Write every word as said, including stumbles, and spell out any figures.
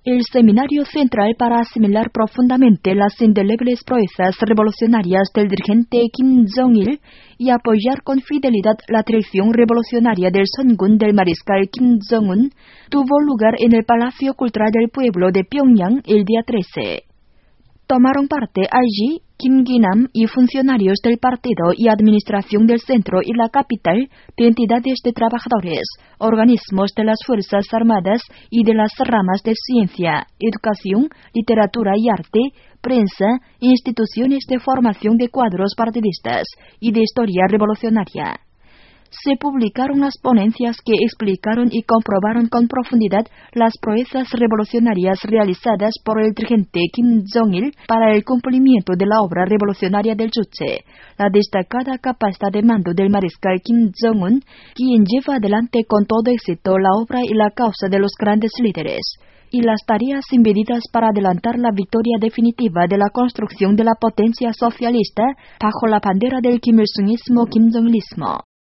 El seminario central para asimilar profundamente las indelebles proezas revolucionarias del dirigente Kim Jong-il y apoyar con fidelidad la tradición revolucionaria del Songun del mariscal Kim Jong-un tuvo lugar en el Palacio Cultural del Pueblo de Pyongyang el día trece. Tomaron parte allí Kim Gi-nam y funcionarios del partido y administración del centro y la capital de entidades de trabajadores, organismos de las Fuerzas Armadas y de las ramas de ciencia, educación, literatura y arte, prensa, instituciones de formación de cuadros partidistas y de historia revolucionaria. Se publicaron las ponencias que explicaron y comprobaron con profundidad las proezas revolucionarias realizadas por el dirigente Kim Jong-il para el cumplimiento de la obra revolucionaria del Juche, la destacada capacidad de mando del mariscal Kim Jong-un, quien lleva adelante con todo éxito la obra y la causa de los grandes líderes, y las tareas impedidas para adelantar la victoria definitiva de la construcción de la potencia socialista bajo la bandera del Kim Il-sungismo Kim Jong-ilismo.